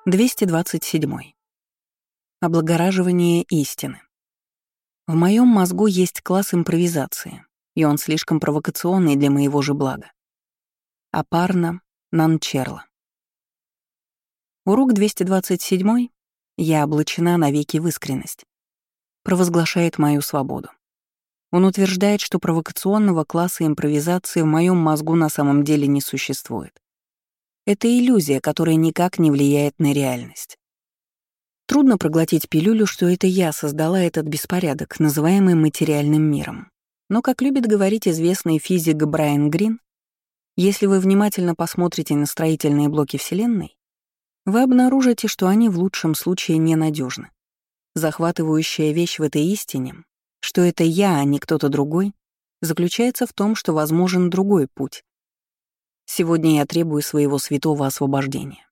227. Облагораживание истины. В моем мозгу есть класс импровизации, и он слишком провокационный для моего же блага. Апарна Нанчерла. Урок 227. Я облачена навеки в искренность. Провозглашает мою свободу. Он утверждает, что провокационного класса импровизации в моем мозгу на самом деле не существует. Это иллюзия, которая никак не влияет на реальность. Трудно проглотить пилюлю, что это я создала этот беспорядок, называемый материальным миром. Но, как любит говорить известный физик Брайан Грин, если вы внимательно посмотрите на строительные блоки Вселенной, вы обнаружите, что они в лучшем случае ненадежны. Захватывающая вещь в этой истине, что это я, а не кто-то другой, заключается в том, что возможен другой путь. Сегодня я требую своего святого освобождения.